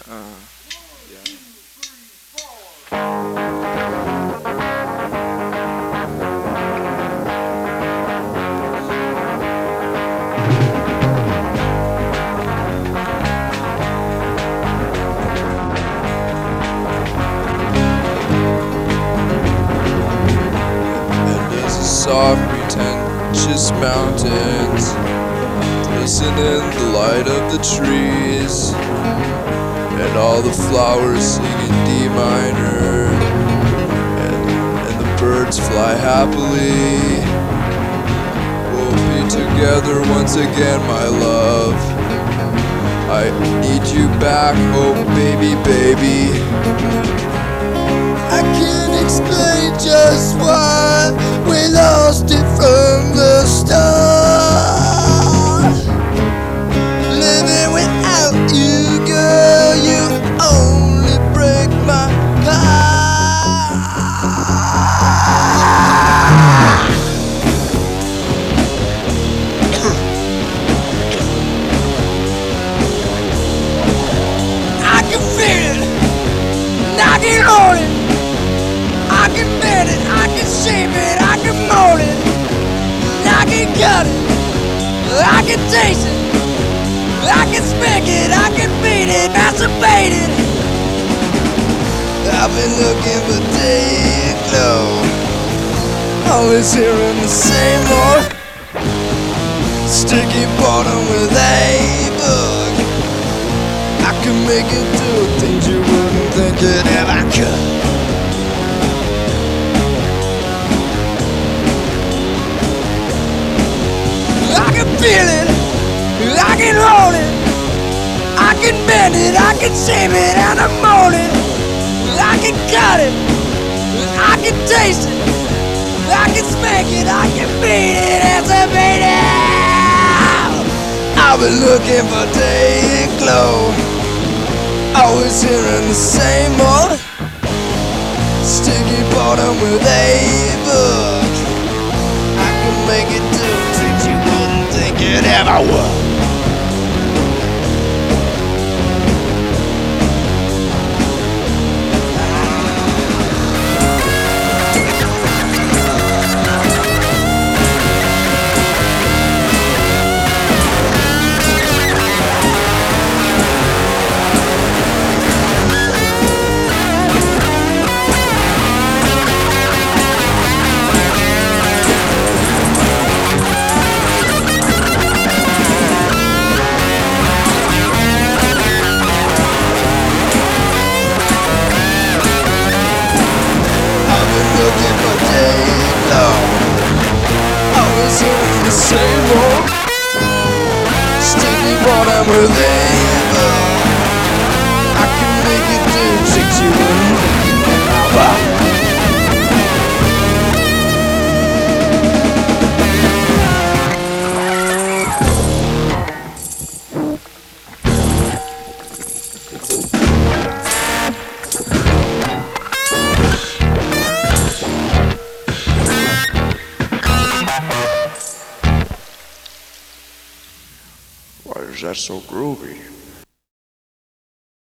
Yeah. And there's a soft, pretentious mountains, glistening the light of the trees, and all the flowers sing in D minor, and the birds fly happily. We'll be together once again, my love. I need you back, oh baby, baby. I can't explain just why we lost it from the start. Living without you, girl, you only break my heart. I can feel it, knocking on it. I can bend it, I can shape it, I can mold it, I can cut it, I can taste it, I can spank it, I can beat it, masturbate it. I've been looking for day glow, always hearing the same old sticky bottom with a book. I can make it do things you wouldn't think it ever could. I can feel it, I can hold it, I can bend it, I can shape it, and I mold it. I can cut it, I can taste it, I can spank it, I can beat it, activate it. I've been looking for day and glow, always hearing the same old sticky bottom with a book. I can make it do things you wouldn't think it ever would. Looking for day long, always hearing the same old sticky bottom with a I can make it do tricks you wouldn't think you Why is that so groovy?